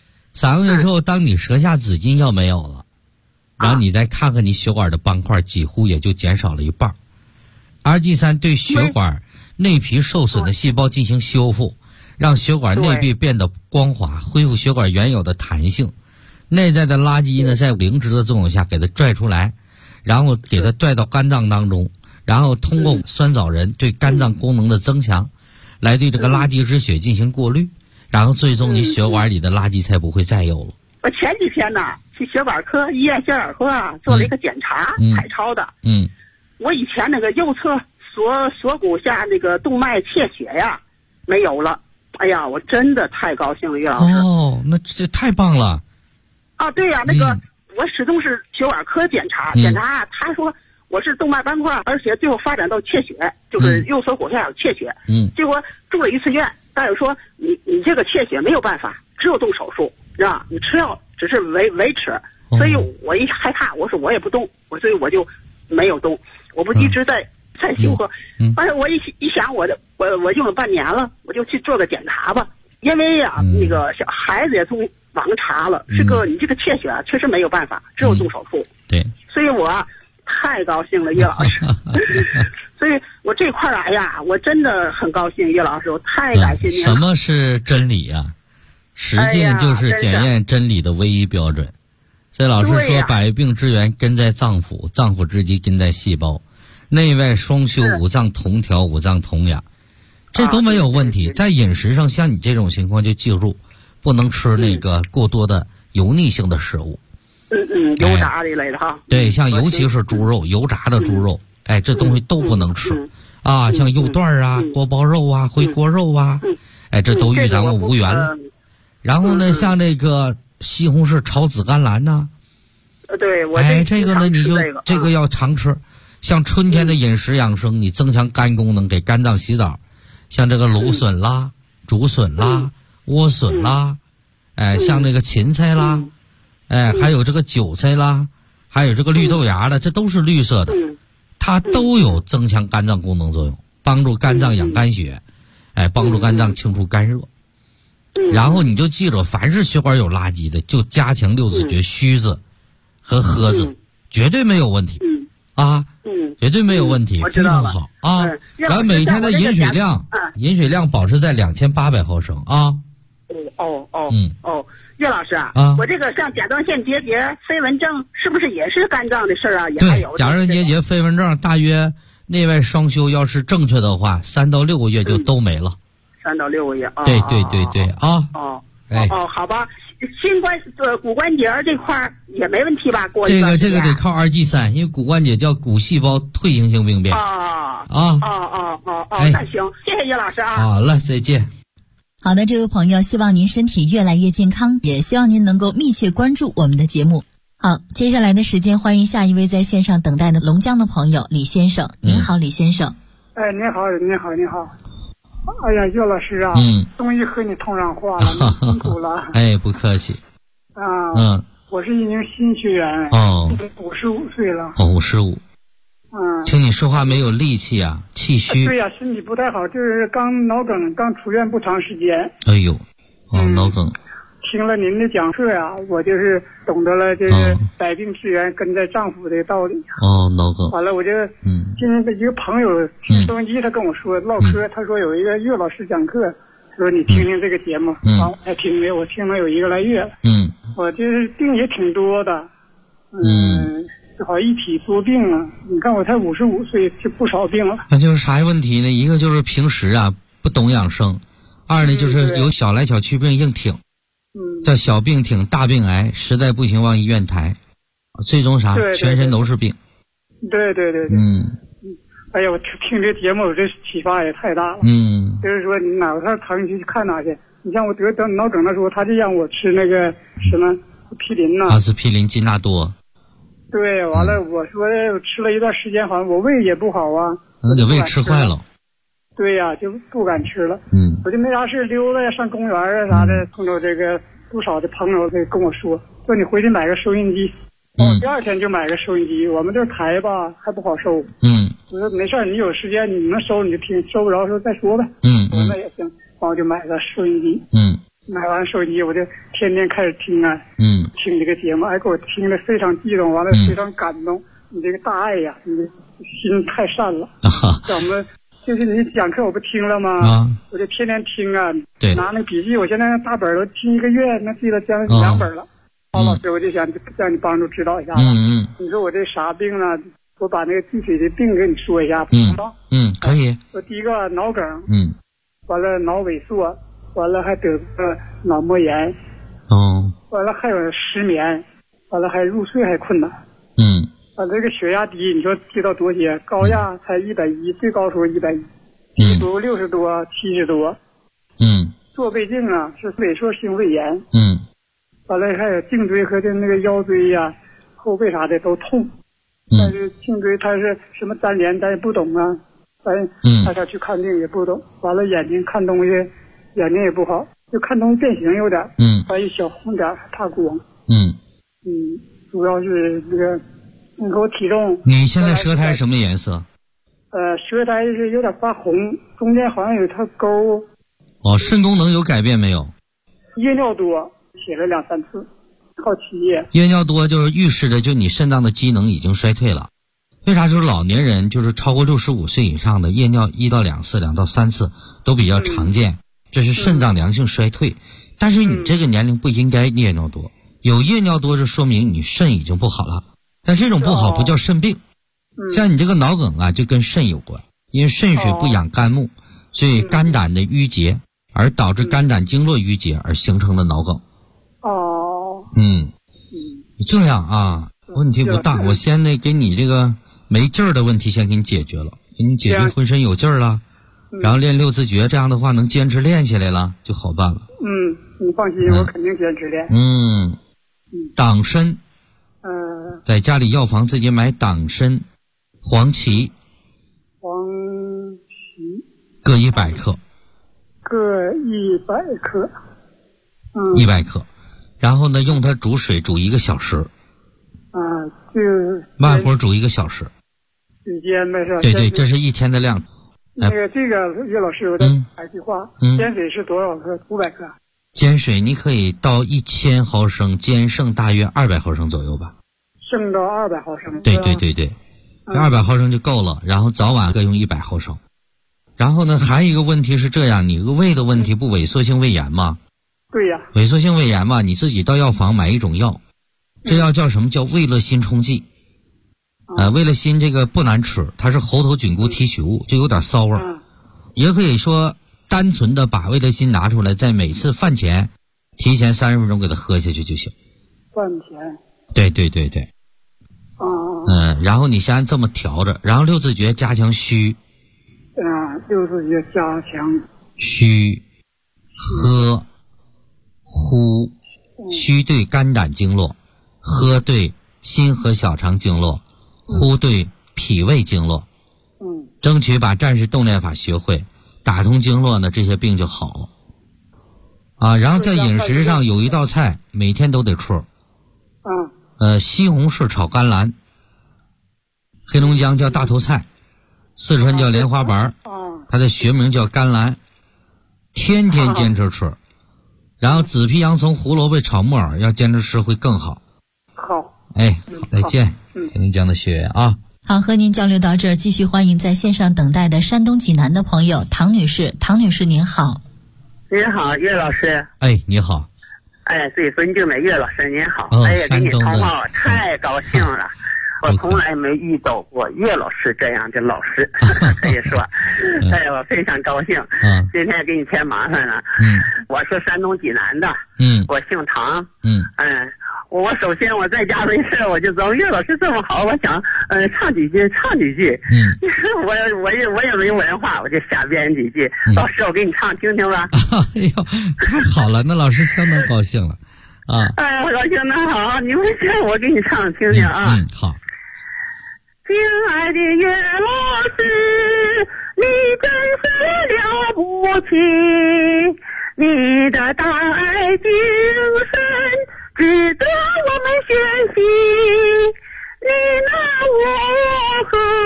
D: ，3个月之后，当你舌下紫金要没有了，然后你再看看你血管的斑块，几乎也就减少了一半。RG3 对血管内皮受损的细胞进行修复，让血管内壁变得光滑，恢复血管原有的弹性。内在的垃圾呢，在灵芝的作用下给它拽出来，然后给它拽到肝脏当中，然后通过酸枣仁对肝脏功能的增强，来对这个垃圾之血进行过滤，然后最终你血管里的垃圾才不会再有了。
F: 我前几天呢去血管科医院血管科啊做了一个检查，彩超的。我以前那个右侧锁骨下那个动脉切血呀没有了。哎呀，我真的太高兴了，岳老师。
D: 那这太棒了。
F: 对呀，那个我始终是血管科检查，他说我是动脉斑块，而且最后发展到切血，就是右锁骨下有切血。结果住了1次院，大夫说你这个切血没有办法，只有动手术，是吧？你吃药只是维持。所以我一害怕，我说我也不动，所以我就没有动，我不一直在修合。但是我一想，我用了半年了，我就去做个检查吧。因为呀，那个小孩子也从网上查了，你这个切血啊，确实没有办法，只有动手术。
D: 对，
F: 所以我太高兴了，岳老师。所以我这块我真的很高兴，岳老师，我太感谢您了。
D: 什么是真理呀？ 实践就是检验真理的唯一标准。所以老师说，百病之源根在脏腑，脏腑之基根在细胞，内外双修，五脏同调，五脏同养，这都没有问题。在饮食上，像你这种情况就记住，不能吃那个过多的油腻性的食物。
F: 油炸这类的哈。
D: 对，像尤其是猪肉，油炸的猪肉，这东西都不能吃。像肉段啊、锅包肉啊、回锅肉啊，这都与咱们无缘了。然后呢，像这个西红柿炒紫甘蓝呐，
F: 对，我
D: 这个呢，你就这个要常吃。像春天的饮食养生，你增强肝功能，给肝脏洗澡。像这个芦笋啦、竹笋啦、莴笋啦，像这个芹菜啦，还有这个韭菜啦，还有这个绿豆芽的，这都是绿色的，它都有增强肝脏功能作用，帮助肝脏养肝血，帮助肝脏清除肝热。然后你就记住，凡是血管有垃圾的，就加强六字诀虚字和喝字，绝对没有问题。绝对没有问题，非常好啊！然后每天的饮水量保持在2800毫升啊。
F: 岳老师我这个像甲状腺结节、飞蚊症，是不是也是肝脏的事儿啊？也还有
D: 对，甲状腺结节、飞蚊症，大约内外双修，要是正确的话，3到6个月就都没了。
F: 3到6个月啊。
D: 对啊。
F: 好吧。骨关节这块也没问题吧？
D: 这个得靠2剂3，因为骨关节叫骨细胞退行性病变。
F: 那行，谢谢岳老师啊。
D: 好了，再见。
C: 好的，这位朋友，希望您身体越来越健康，也希望您能够密切关注我们的节目。好，接下来的时间，欢迎下一位在线上等待的龙江的朋友李先生。您好，李先生。
G: 您好。哎呀，岳老师啊，终于和你通上话了，辛苦了。
D: 不客气。
G: 我是一名新学员。55岁了。
D: 55。听你说话没有力气啊，气虚。
G: 对呀，身体不太好，就是脑梗，刚出院不长时间。
D: 脑梗。
G: 听了您的讲课呀，我就是懂得了这个百病之源根在脏腑的道理。
D: 脑梗。
G: 完了，我就今天的一个朋友听收音机，他跟我说唠嗑，他说有一个岳老师讲课，说你听听这个节目，我才听的，我听了有1个来月了。我就是病也挺多的，正好一体多病了。你看我才55岁，就不少病了。
D: 那就是啥问题呢？一个就是平时不懂养生，二呢就是有小来小去病硬挺。叫小病挺大病癌，实在不行往医院抬，最终全身都是病。
G: 对。哎呀，我听这节目，我这启发也太大了。就是说你哪块疼你去看哪去。你像我得脑梗的时候，他就让我吃那个什么匹林呐，
D: 阿司匹林、金纳多。
G: 对，完了我说我吃了一段时间，好像我胃也不好啊。
D: 那你胃吃坏了。
G: 对呀，就不敢吃了。我就没啥事溜达上公园啥的，碰到这个不少的朋友跟我说你回去买个收音机。第2天就买个收音机，我们这台吧还不好收。我说没事，你有时间你能收你就听，收不着时候再说呗。我说那也行，我就买个收音机。买完收音机我就天天开始听听这个节目，给我听得非常激动，完了非常感动。你这个大爱呀，你的心太善了。我们就是你讲课我不听了吗？我就天天听拿那笔记，我现在大本都听1个月，那记了将近2本了。老师，我就想让你帮助指导一下。你说我这啥病呢？我把那个具体的病给你说一下，行吗？
D: 可以。
G: 我第一个脑梗，完了脑萎缩，完了还得个脑膜炎，完了还有失眠，完了还入睡还困难。这个血压低，你说低到多些？高压才110，最高时候110，低度60多、70多。做胃镜是萎缩性胃炎。完了还有颈椎和那个腰椎呀、后背啥的都痛。但是颈椎它是什么粘连，咱也不懂大家去看病也不懂。完了眼睛看东西，眼睛也不好，就看东西变形有点。还有小红点怕光。主要是那个。你给我体重。
D: 你现在舌苔什么颜色？
G: 舌苔是有点发红，中间好像有条沟。
D: 肾功能有改变没有？
G: 夜尿多，写了2-3次，靠7页。
D: 夜尿多就是预示着你肾脏的机能已经衰退了。为啥？就是老年人，就是超过65岁以上的夜尿1到2次、2到3次都比较常见，这是肾脏良性衰退。 但是你这个年龄不应该夜尿多，有夜尿多就说明你肾已经不好了，但这种不好不叫肾病。像你这个脑梗啊，就跟肾有关，因为肾水不养肝木，所以肝胆的淤结，而导致肝胆经络淤结而形成的脑梗。这样啊，问题不大。我先给你这个没劲儿的问题先给你解决了，给你解决浑身有劲儿了，然后练六字诀，这样的话能坚持练下来了，就好办了。
G: 你放心，我肯定坚持练。
D: 党参，在家里药房自己买党参、黄芪，各100克，
G: 各100克
D: ，100克，然后呢，用它煮水煮1个小时，
G: 就
D: 慢火煮1个小时，
G: 时间呗是吧？
D: 对，这是1天的量。
G: 这个岳老师，我再来句话，煎水是多少克？500克。
D: 煎水你可以到1000毫升，煎剩大约200毫升左右吧。
G: 剩到200毫升。
D: 对，200毫升就够了。然后早晚各用100毫升。然后呢，还有一个问题是这样，你个胃的问题不萎缩性胃炎吗？
G: 对呀。
D: 萎缩性胃炎嘛，你自己到药房买一种药，这药叫什么？叫胃乐心冲剂。胃乐心这个不难吃，它是猴头菌菇提取物，就有点骚味儿。也可以说单纯的把胃乐心拿出来，在每次饭前提前30分钟给它喝下去就行。
G: 饭前。
D: 对。然后你先这么调着，然后六字诀加强虚。
G: 六字诀加强
D: 虚、喝、呼。虚对肝胆经络，喝对心和小肠经络，呼对脾胃经络。争取把战士动练法学会，打通经络呢，这些病就好了。然后在饮食上有一道菜每天都得吃。西红柿炒甘蓝，黑龙江叫大头菜，四川叫莲花白，它的学名叫甘蓝，天天坚持吃。然后紫皮洋葱、胡萝卜炒木耳要坚持吃会更好。
G: 好，
D: 再见，黑龙江的学员啊。
C: 好，和您交流到这儿，继续欢迎在线上等待的山东济南的朋友唐女士。唐女士您好。
H: 您好，岳老师。
D: 你好。
H: 最尊敬的岳老师您好。跟你通话太高兴了。我从来没遇到过岳老师这样的老师，可以说，我非常高兴。今天给你添麻烦了。我是山东济南的。我姓唐。我首先我在家没事，我就找岳老师这么好，我想唱几句。我也没文化，我就瞎编几句。老师，我给你唱听听吧。
D: 太好了，那老师相当高兴了啊！
H: 高兴的好，你回家我给你唱听听啊。
D: 好。
H: 亲爱的岳老师，你真是了不起，你的大爱精神值得我们学习，你那我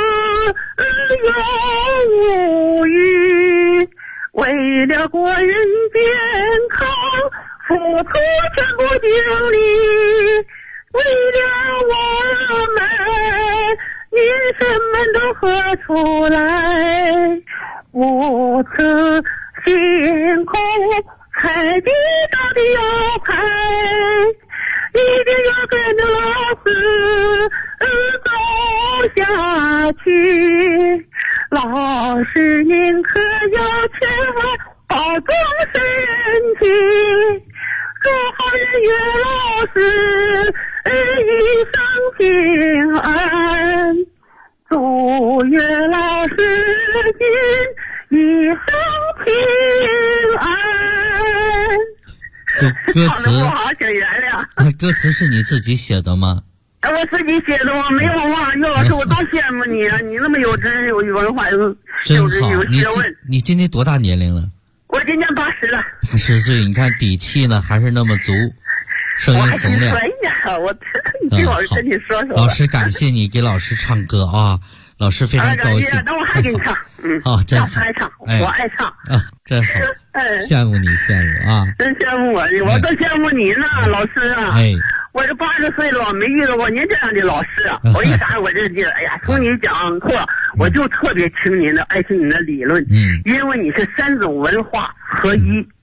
H: 何有无语，为了国人健康付出全部精力，为了我们民生们都喝出来，无此辛苦海底到底要开，一定要跟着老师走下去。老师您可要千万保重身体，祝好人岳老师一生平安，祝岳老师您一生平安。
D: 歌词
H: 不好，请原谅。
D: 歌词是你自己写的吗？
H: 我自己写的，我没有忘。岳老师，我多羡慕你啊！你那么有知识、有文化、有学问。
D: 你今年多大年龄了？
H: 我今年80了。
D: 80岁，你看底气呢还是那么足，声音洪亮。
H: 你听老师跟你说说。
D: 老师感谢你给老师唱歌啊，老师非常高兴。
H: 那我还给你唱。
D: 真好。
H: 爱唱，我爱唱。
D: 真好。羡慕你啊！
H: 真羡慕我都羡慕你呢，老师啊！我这80岁了，没遇到过您这样的老师。为啥我这从你讲课，我就特别听您的，爱听你的理论。因为你是3种文化合一，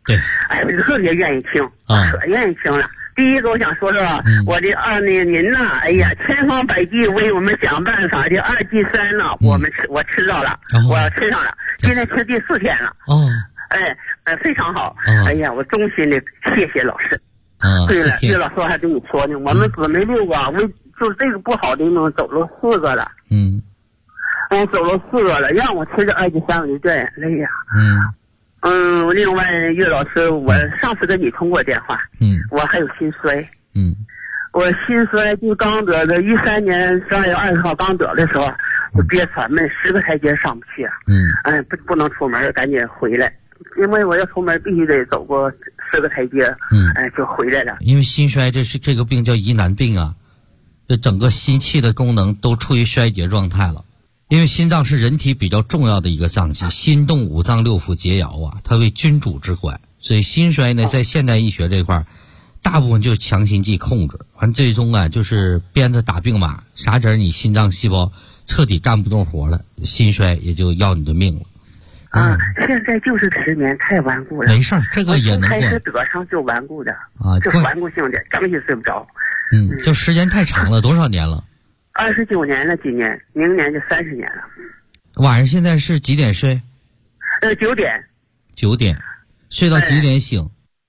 D: 对，
F: 哎，我特别愿意听，可愿意听了。第一个我想说说我的您呐，哎呀，千方百计为我们想办法的2剂3呢，我吃到了，我吃上了，现在吃第4天了。非常好。哎呀，我衷心的谢谢老师。对了，岳老师还跟你说呢，我们姊妹6个，就是这个不好的呢，走了4个了。走了4个了，让我吃这2剂3，我就掉眼泪呀。另外岳老师，我上次跟你通过电话，我还有心衰。我心衰就刚得的，13年12月20号刚得的时候，就憋喘闷，10个台阶上不去。不能出门，赶紧回来，因为我要出门必须得走过10个台阶，就回来了。
D: 因为心衰这个病叫疑难病啊，这整个心气的功能都处于衰竭状态了。因为心脏是人体比较重要的一个脏器，心动5脏6腑皆爻啊，它为君主之官，所以心衰呢，在现代医学这块大部分就是强心剂控制，完最终啊就是鞭子打病马，啥时候你心脏细胞彻底干不动活了，心衰也就要你的命了。
F: 现在就是失眠太顽固了。
D: 没事儿，这个也能过。
F: 开始得上就顽固的就顽固性的，整夜睡不着。
D: 就时间太长了，多少年了
F: ？29年了，今年明年就30年了。
D: 晚上现在是几点睡
F: ？9点。
D: 9点，睡到几点醒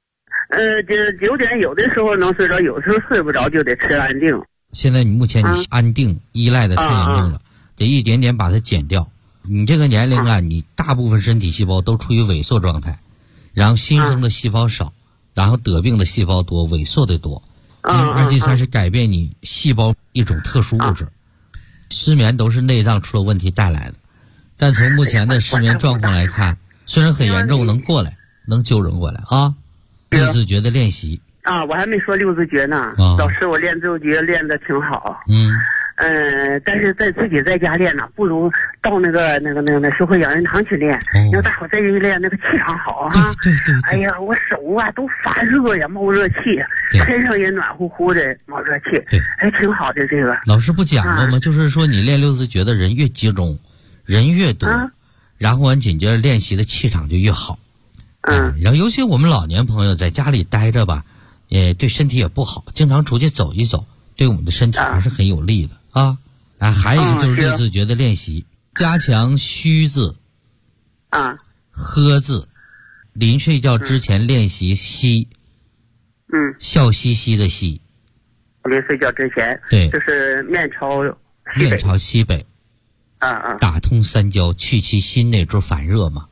F: ？9点有的时候能睡着，有时候睡不着就得吃安定。
D: 现在你目前你安定依赖的吃安定了，得一点点把它减掉。你这个年龄啊，你大部分身体细胞都处于萎缩状态，然后新生的细胞少，然后得病的细胞多，萎缩的多。因为2剂3是改变你细胞一种特殊物质，失眠都是内脏出了问题带来的。但从目前的失眠状况来看，虽然很严重，能过来，能纠正过来啊。6字诀的练习
F: 我还没说6字诀呢。老师，我练6字诀练得挺好。但是自己在家练呢，不如到那个社会养人堂去练。要大伙在这一练，那个气场好啊。
D: 对。
F: 哎呀，我手啊都发热呀，冒热气，身上也暖乎乎的，冒热气。对，挺好的这个。
D: 老师不讲过吗？就是说你练6字诀的人越集中，人越多，然后紧接着练习的气场就越好。然后尤其我们老年朋友在家里待着吧，对身体也不好，经常出去走一走，对我们的身体还是很有利的还有一个就是6字诀的练习，加强虚字呵字，临睡觉之前练习吸，笑嘻嘻的吸。
F: 临睡觉之前，
D: 对，
F: 就是面朝
D: 西北，打通3焦，去其心内之烦热嘛。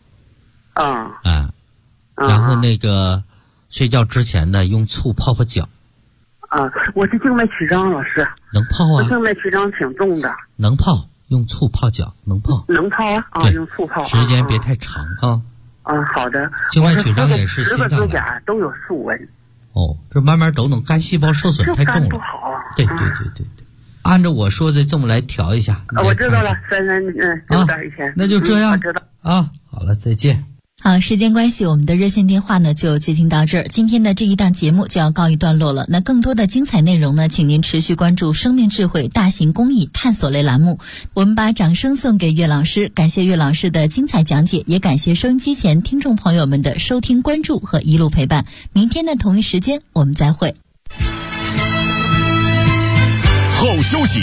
D: 然后那个睡觉之前呢，用醋泡泡脚。
F: 我是静脉曲张，老师。
D: 能泡啊？
F: 静脉曲张挺重的。
D: 能泡，用醋泡脚，能泡。
F: 能泡用醋泡。
D: 时间别太长
F: 好的。
D: 静脉曲张也是心脏的。
F: 10个指甲都有竖纹。
D: 这慢慢都能，肝细胞受损太重了。
F: 不好。
D: 对。按照我说的这么来调一下。
F: 我知道了，6点以前。
D: 那就这样。
F: 知道
D: 好了，再见。
C: 好，时间关系，我们的热线电话呢就接听到这儿。今天的这一档节目就要告一段落了。那更多的精彩内容呢，请您持续关注生命智慧大型公益探索类栏目。我们把掌声送给岳老师，感谢岳老师的精彩讲解，也感谢收音机前听众朋友们的收听关注和一路陪伴。明天的同一时间我们再会。
A: 好消息，